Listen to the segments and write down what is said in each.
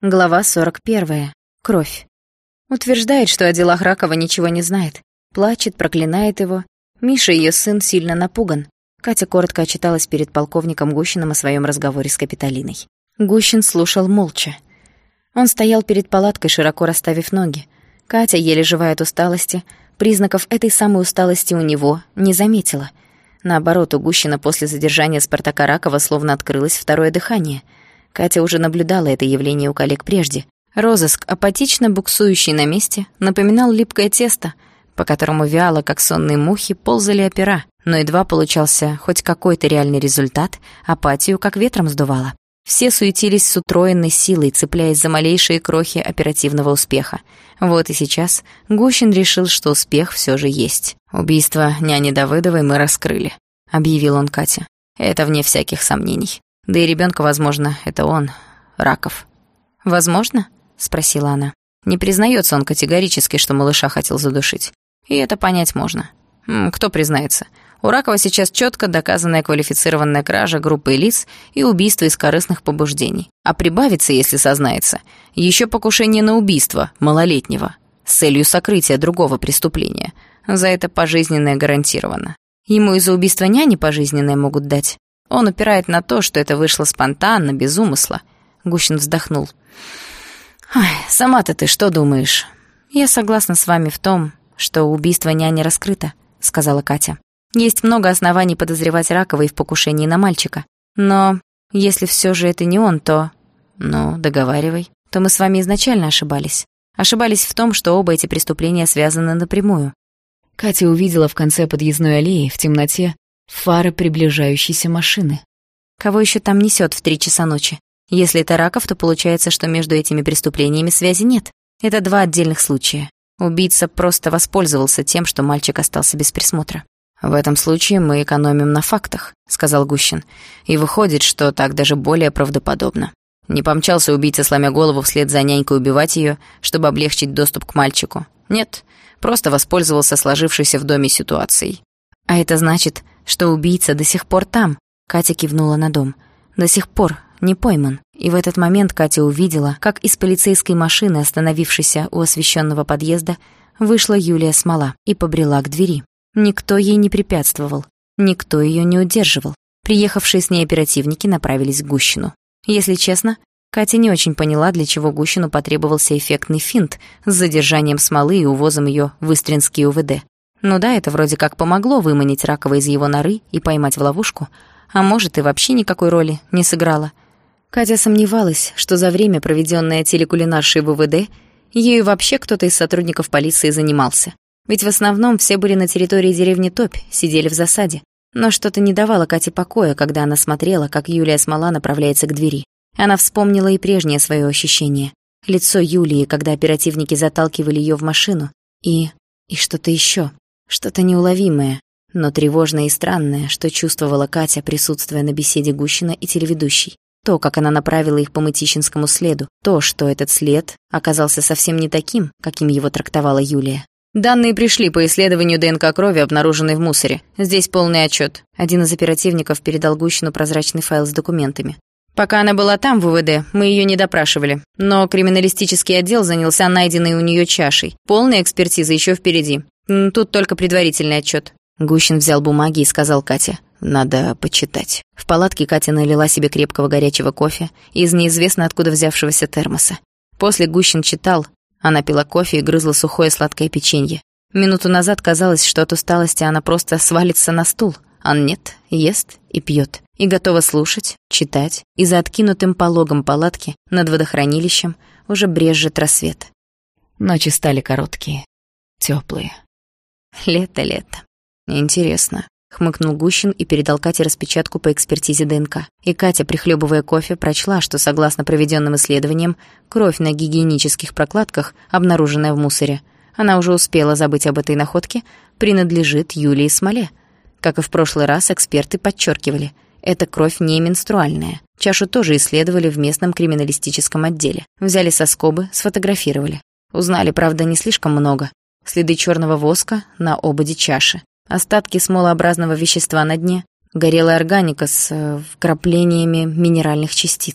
Глава 41. Кровь. Утверждает, что о делах Ракова ничего не знает. Плачет, проклинает его. Миша, ее сын, сильно напуган. Катя коротко отчиталась перед полковником Гущиным о своем разговоре с Капитолиной. Гущин слушал молча. Он стоял перед палаткой, широко расставив ноги. Катя, еле живая от усталости, признаков этой самой усталости у него не заметила. Наоборот, у Гущина после задержания Спартака Ракова словно открылось второе дыхание. Катя уже наблюдала это явление у коллег прежде. Розыск, апатично буксующий на месте, напоминал липкое тесто, по которому вяло, как сонные мухи, ползали опера, но едва получался хоть какой-то реальный результат, апатию как ветром сдувало. Все суетились с утроенной силой, цепляясь за малейшие крохи оперативного успеха. Вот и сейчас Гущин решил, что успех все же есть. «Убийство няни Давыдовой мы раскрыли», — объявил он Кате. «Это вне всяких сомнений. Да и ребенка, возможно, это он, Раков». «Возможно?» — спросила она. Не признается он категорически, что малыша хотел задушить. И это понять можно. Кто признается? У Ракова сейчас четко доказанная квалифицированная кража группы лиц и убийство из корыстных побуждений. А прибавится, если сознается, еще покушение на убийство малолетнего с целью сокрытия другого преступления. За это пожизненное гарантировано. Ему из-за убийства няни пожизненное могут дать. Он упирает на то, что это вышло спонтанно, без умысла. Гущин вздохнул. «Ой, сама-то ты что думаешь?» «Я согласна с вами в том, что убийство няни раскрыто», — сказала Катя. «Есть много оснований подозревать Ракова и в покушении на мальчика. Но если все же это не он, то...» «Ну, договаривай». «То мы с вами изначально ошибались. Ошибались в том, что оба эти преступления связаны напрямую». Катя увидела в конце подъездной аллеи, в темноте, фары приближающейся машины. Кого еще там несет в 3 часа ночи? Если это Раков, то получается, что между этими преступлениями связи нет. Это 2 отдельных случая. Убийца просто воспользовался тем, что мальчик остался без присмотра. «В этом случае мы экономим на фактах», — сказал Гущин. «И выходит, что так даже более правдоподобно. Не помчался убийца, сломя голову вслед за нянькой убивать ее, чтобы облегчить доступ к мальчику. Нет, просто воспользовался сложившейся в доме ситуацией». «А это значит, что убийца до сих пор там?» Катя кивнула на дом. «До сих пор не пойман». И в этот момент Катя увидела, как из полицейской машины, остановившейся у освещенного подъезда, вышла Юлия Смола и побрела к двери. Никто ей не препятствовал, никто ее не удерживал. Приехавшие с ней оперативники направились к Гущину. Если честно, Катя не очень поняла, для чего Гущину потребовался эффектный финт с задержанием Смолы и увозом ее в Истринский УВД. Ну да, это вроде как помогло выманить Ракова из его норы и поймать в ловушку, а может и вообще никакой роли не сыграло. Катя сомневалась, что за время, проведенное телекулинаршей в УВД, ею вообще кто-то из сотрудников полиции занимался. Ведь в основном все были на территории деревни Топь, сидели в засаде. Но что-то не давало Кате покоя, когда она смотрела, как Юлия Смола направляется к двери. Она вспомнила и прежнее свое ощущение. Лицо Юлии, когда оперативники заталкивали ее в машину. И что-то еще. Что-то неуловимое, но тревожное и странное, что чувствовала Катя, присутствуя на беседе Гущина и телеведущей. То, как она направила их по Мытищинскому следу, то, что этот след оказался совсем не таким, каким его трактовала Юлия. «Данные пришли по исследованию ДНК крови, обнаруженной в мусоре. Здесь полный отчет. Один из оперативников передал Гущину прозрачный файл с документами. «Пока она была там, в УВД, мы ее не допрашивали. Но криминалистический отдел занялся найденной у нее чашей. Полная экспертиза еще впереди. Тут только предварительный отчет». Гущин взял бумаги и сказал Кате: «Надо почитать». В палатке Катя налила себе крепкого горячего кофе из неизвестно откуда взявшегося термоса. После Гущин читал. Она пила кофе и грызла сухое сладкое печенье. Минуту назад казалось, что от усталости она просто свалится на стул. А нет, ест и пьет. И готова слушать, читать. И за откинутым пологом палатки над водохранилищем уже брезжит рассвет. Ночи стали короткие, теплые. Лето. «Интересно», — хмыкнул Гущин и передал Кате распечатку по экспертизе ДНК. И Катя, прихлебывая кофе, прочла, что, согласно проведенным исследованиям, кровь на гигиенических прокладках, обнаруженная в мусоре, она уже успела забыть об этой находке, принадлежит Юлии Смоле. Как и в прошлый раз, эксперты подчеркивали, эта кровь не менструальная. Чашу тоже исследовали в местном криминалистическом отделе. Взяли соскобы, сфотографировали. Узнали, правда, не слишком много. Следы черного воска на ободе чаши. Остатки смолообразного вещества на дне, горелая органика с вкраплениями минеральных частиц.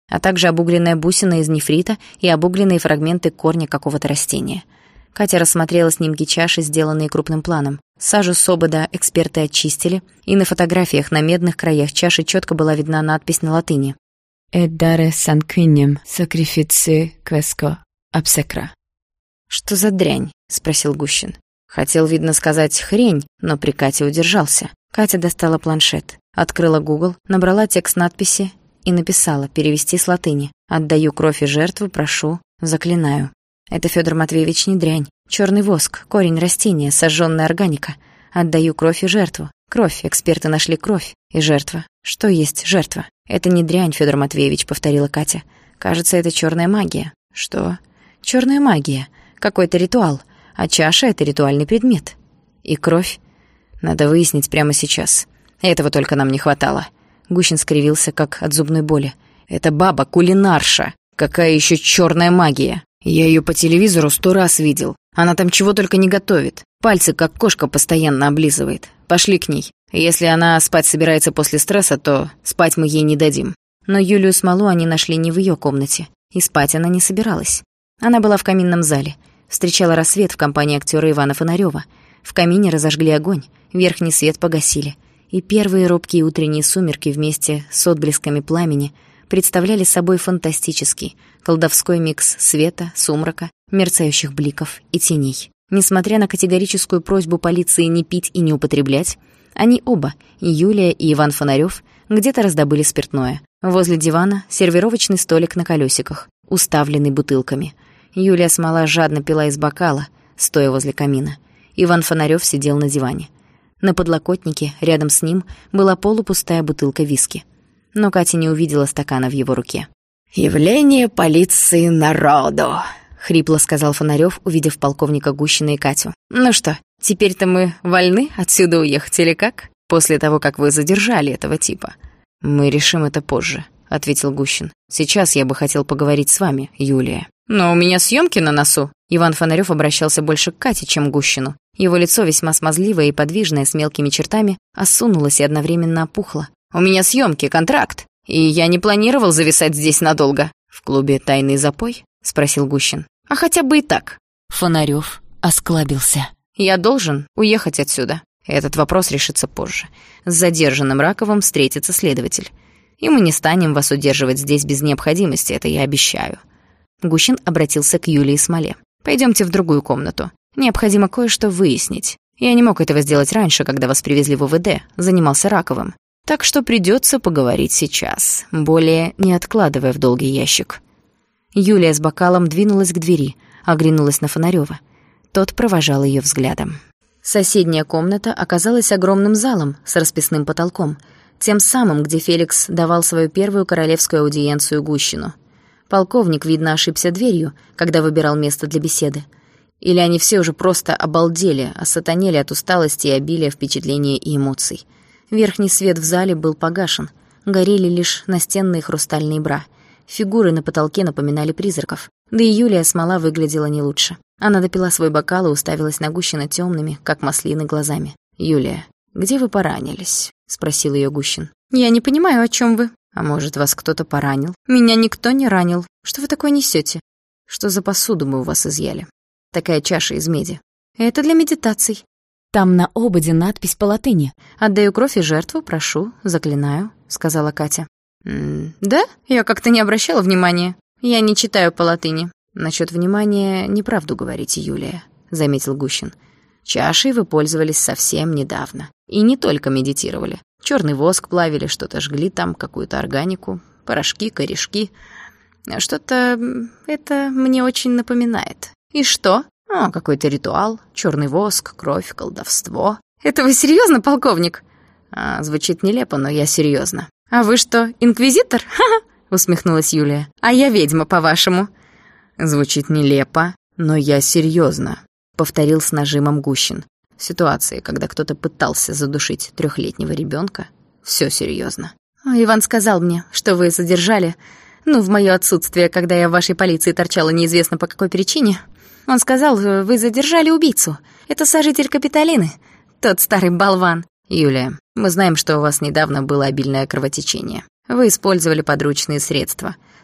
а также обугленная бусина из нефрита и обугленные фрагменты корня какого-то растения. Катя рассмотрела снимки чаши, сделанные крупным планом. Сажу с обода эксперты очистили, и на фотографиях на медных краях чаши четко была видна надпись на латыни. «Et dare sanguinem sacrifici quesco obsecra». «Что за дрянь?» — спросил Гущин. Хотел, видно, сказать «хрень», но при Кате удержался. Катя достала планшет, открыла Google, набрала текст надписи и написала перевести с латыни. «Отдаю кровь и жертву, прошу, заклинаю». Это, Федор Матвеевич, не дрянь. Черный воск, корень растения, сожженная органика. Отдаю кровь и жертву. Кровь, эксперты нашли кровь. И жертва. Что есть жертва? Это не дрянь, Федор Матвеевич, повторила Катя. Кажется, это черная магия. Что? Черная магия. Какой-то ритуал. А чаша — это ритуальный предмет. И кровь? Надо выяснить прямо сейчас. Этого только нам не хватало. Гущин скривился, как от зубной боли. Это баба кулинарша. Какая еще черная магия? Я ее по телевизору 100 раз видел. Она там чего только не готовит. Пальцы, как кошка, постоянно облизывает. Пошли к ней. Если она спать собирается после стресса, то спать мы ей не дадим. Но Юлию Смолу они нашли не в ее комнате. И спать она не собиралась. Она была в каминном зале. Встречала рассвет в компании актера Ивана Фонарёва. В камине разожгли огонь, верхний свет погасили. И первые робкие утренние сумерки вместе с отблесками пламени представляли собой фантастический, колдовской микс света, сумрака, мерцающих бликов и теней. Несмотря на категорическую просьбу полиции не пить и не употреблять, они оба, и Юлия, и Иван Фонарёв, где-то раздобыли спиртное. Возле дивана сервировочный столик на колесиках, уставленный бутылками. Юлия Смола жадно пила из бокала, стоя возле камина. Иван Фонарёв сидел на диване. На подлокотнике, рядом с ним, была полупустая бутылка виски. Но Катя не увидела стакана в его руке. «Явление полиции народу», — хрипло сказал Фонарёв, увидев полковника Гущина и Катю. «Ну что, теперь-то мы вольны отсюда уехать или как? После того, как вы задержали этого типа». «Мы решим это позже», — ответил Гущин. «Сейчас я бы хотел поговорить с вами, Юлия». «Но у меня съемки на носу». Иван Фонарёв обращался больше к Кате, чем к Гущину. Его лицо, весьма смазливое и подвижное, с мелкими чертами, осунулось и одновременно опухло. «У меня съемки, контракт, и я не планировал зависать здесь надолго». «В клубе «Тайный запой»?» — спросил Гущин. «А хотя бы и так». Фонарёв осклабился. «Я должен уехать отсюда. Этот вопрос решится позже. С задержанным Раковым встретится следователь. И мы не станем вас удерживать здесь без необходимости, это я обещаю». Гущин обратился к Юлии Смоле. «Пойдёмте в другую комнату. Необходимо кое-что выяснить. Я не мог этого сделать раньше, когда вас привезли в УВД, занимался Раковым. Так что придётся поговорить сейчас, более не откладывая в долгий ящик». Юлия с бокалом двинулась к двери, оглянулась на Фонарёва. Тот провожал её взглядом. Соседняя комната оказалась огромным залом с расписным потолком, тем самым, где Феликс давал свою первую королевскую аудиенцию Гущину. Полковник, видно, ошибся дверью, когда выбирал место для беседы. Или они все уже просто обалдели, осатанели от усталости и обилия впечатлений и эмоций. Верхний свет в зале был погашен, горели лишь настенные хрустальные бра. Фигуры на потолке напоминали призраков. Да и Юлия Смола выглядела не лучше. Она допила свой бокал и уставилась на Гущина тёмными, как маслины, глазами. «Юлия, где вы поранились?» — спросил её Гущин. «Я не понимаю, о чём вы». «А может, вас кто-то поранил?» «Меня никто не ранил. Что вы такое несёте?» «Что за посуду мы у вас изъяли?» «Такая чаша из меди». «Это для медитаций». «Там на ободе надпись по латыни. Отдаю кровь и жертву, прошу, заклинаю», — сказала Катя. «Да? Я как-то не обращала внимания. Я не читаю по латыни». «Насчёт внимания неправду говорите, Юлия», — заметил Гущин. «Чашей вы пользовались совсем недавно. И не только медитировали. Чёрный воск плавили, что-то жгли там, какую-то органику, порошки, корешки. Что-то это мне очень напоминает». «И что?» Какой-то ритуал, чёрный воск, кровь, колдовство». «Это вы серьёзно, полковник?» «Звучит нелепо, но я серьёзно». «А вы что, инквизитор?» «Ха-ха», — усмехнулась Юлия. «А я ведьма, по-вашему». «Звучит нелепо, но я серьёзно», — повторил с нажимом Гущин. В ситуации, когда кто-то пытался задушить 3-летнего ребёнка, всё серьёзно. «Иван сказал мне, что вы задержали, в моё отсутствие, когда я в вашей полиции торчала неизвестно по какой причине. Он сказал, вы задержали убийцу. Это сожитель Капитолины, тот старый болван». «Юлия, мы знаем, что у вас недавно было обильное кровотечение. Вы использовали подручные средства.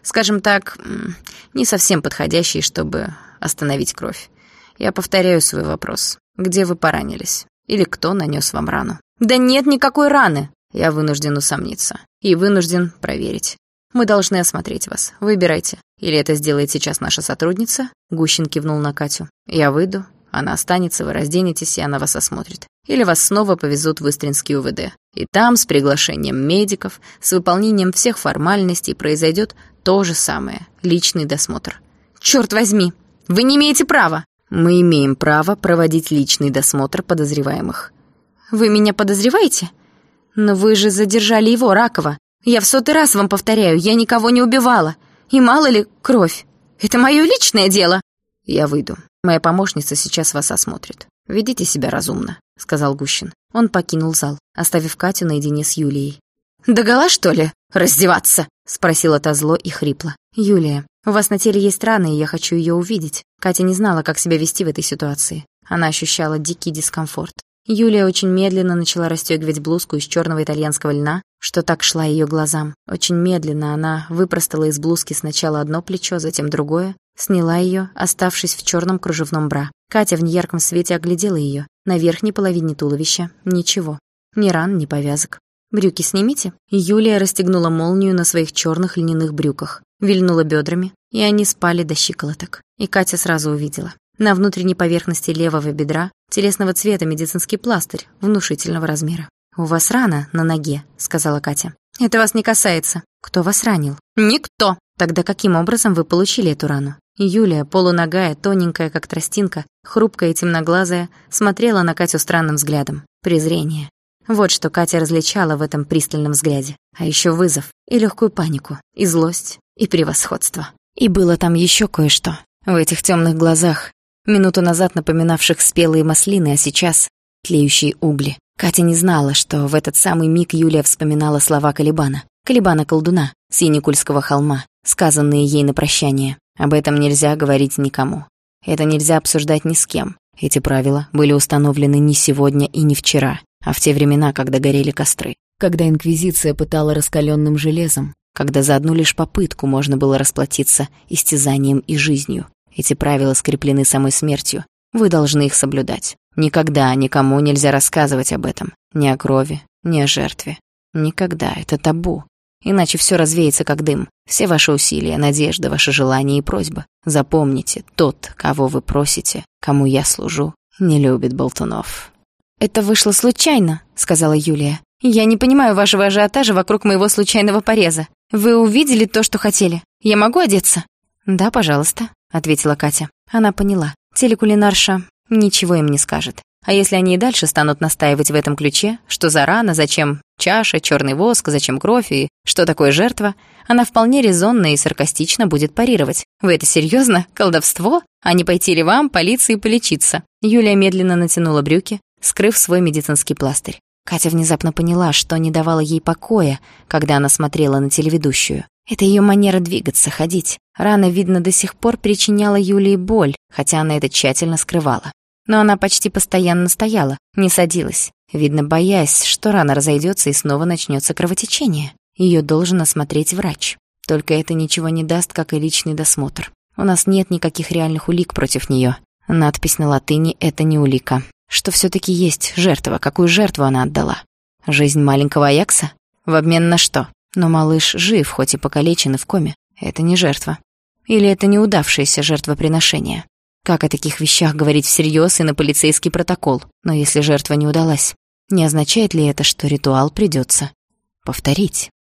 скажем так, не совсем подходящий, чтобы остановить кровь. Я повторяю свой вопрос. Где вы поранились? Или кто нанес вам рану? Да нет никакой раны! Я вынужден усомниться. И вынужден проверить. Мы должны осмотреть вас. Выбирайте. Или это сделает сейчас наша сотрудница? Гущин кивнул на Катю. Я выйду, она останется, вы разденетесь, и она вас осмотрит. Или вас снова повезут в Истринский УВД. И там, с приглашением медиков, с выполнением всех формальностей, произойдет то же самое. Личный досмотр. Черт возьми! Вы не имеете права! Мы имеем право проводить личный досмотр подозреваемых. Вы меня подозреваете? Но вы же задержали его, Ракова. Я в 100-й раз вам повторяю, я никого не убивала. И мало ли, кровь. Это мое личное дело. Я выйду. Моя помощница сейчас вас осмотрит. Ведите себя разумно, сказал Гущин. Он покинул зал, оставив Катю наедине с Юлией. «Догола, что ли, раздеваться?» — спросила та зло и хрипло. «Юлия, у вас на теле есть рана, и я хочу ее увидеть». Катя не знала, как себя вести в этой ситуации. Она ощущала дикий дискомфорт. Юлия очень медленно начала расстегивать блузку из черного итальянского льна, что так шла ее глазам. Очень медленно она выпростала из блузки сначала одно плечо, затем другое, сняла ее, оставшись в черном кружевном бра. Катя в неярком свете оглядела ее. На верхней половине туловища ничего. Ни ран, ни повязок. «Брюки снимите». Юлия расстегнула молнию на своих черных льняных брюках, вильнула бедрами, и они спали до щиколоток. И Катя сразу увидела. На внутренней поверхности левого бедра телесного цвета медицинский пластырь внушительного размера. «У вас рана на ноге», — сказала Катя. «Это вас не касается». «Кто вас ранил?» «Никто». «Тогда каким образом вы получили эту рану?» Юлия, полуногая, тоненькая, как тростинка, хрупкая и темноглазая, смотрела на Катю странным взглядом. Презрение. Вот что Катя различала в этом пристальном взгляде. А еще вызов, и легкую панику, и злость, и превосходство. И было там еще кое-что. В этих темных глазах, минуту назад напоминавших спелые маслины, а сейчас тлеющие угли. Катя не знала, что в этот самый миг Юлия вспоминала слова Калибана. Калибана-колдуна с Яникульского холма, сказанные ей на прощание. Об этом нельзя говорить никому. Это нельзя обсуждать ни с кем. Эти правила были установлены не сегодня и не вчера, а в те времена, когда горели костры. Когда инквизиция пытала раскаленным железом. Когда за одну лишь попытку можно было расплатиться истязанием и жизнью. Эти правила скреплены самой смертью. Вы должны их соблюдать. Никогда никому нельзя рассказывать об этом. Ни о крови, ни о жертве. Никогда. Это табу. Иначе все развеется как дым. Все ваши усилия, надежды, ваши желания и просьбы. Запомните, тот, кого вы просите, кому я служу, не любит болтунов. «Это вышло случайно», — сказала Юлия. «Я не понимаю вашего ажиотажа вокруг моего случайного пореза. Вы увидели то, что хотели. Я могу одеться?» «Да, пожалуйста», — ответила Катя. Она поняла. Телекулинарша ничего им не скажет. А если они и дальше станут настаивать в этом ключе, что за рана, зачем чаша, черный воск, зачем кровь и что такое жертва, она вполне резонно и саркастично будет парировать. «Вы это серьезно? Колдовство? А не пойти ли вам, полиции, полечиться?» Юлия медленно натянула брюки, скрыв свой медицинский пластырь. Катя внезапно поняла, что не давала ей покоя, когда она смотрела на телеведущую. Это ее манера двигаться, ходить. Рана, видно, до сих пор причиняла Юлии боль, хотя она это тщательно скрывала. Но она почти постоянно стояла, не садилась, видно, боясь, что рана разойдется и снова начнется кровотечение. Ее должен осмотреть врач. Только это ничего не даст, как и личный досмотр. У нас нет никаких реальных улик против нее. Надпись на латыни — это не улика. Что все-таки есть жертва? Какую жертву она отдала? Жизнь маленького Аякса? В обмен на что? Но малыш жив, хоть и покалечен и в коме. Это не жертва. Или это неудавшееся жертвоприношение? Как о таких вещах говорить всерьез и на полицейский протокол? Но если жертва не удалась, не означает ли это, что ритуал придется повторить?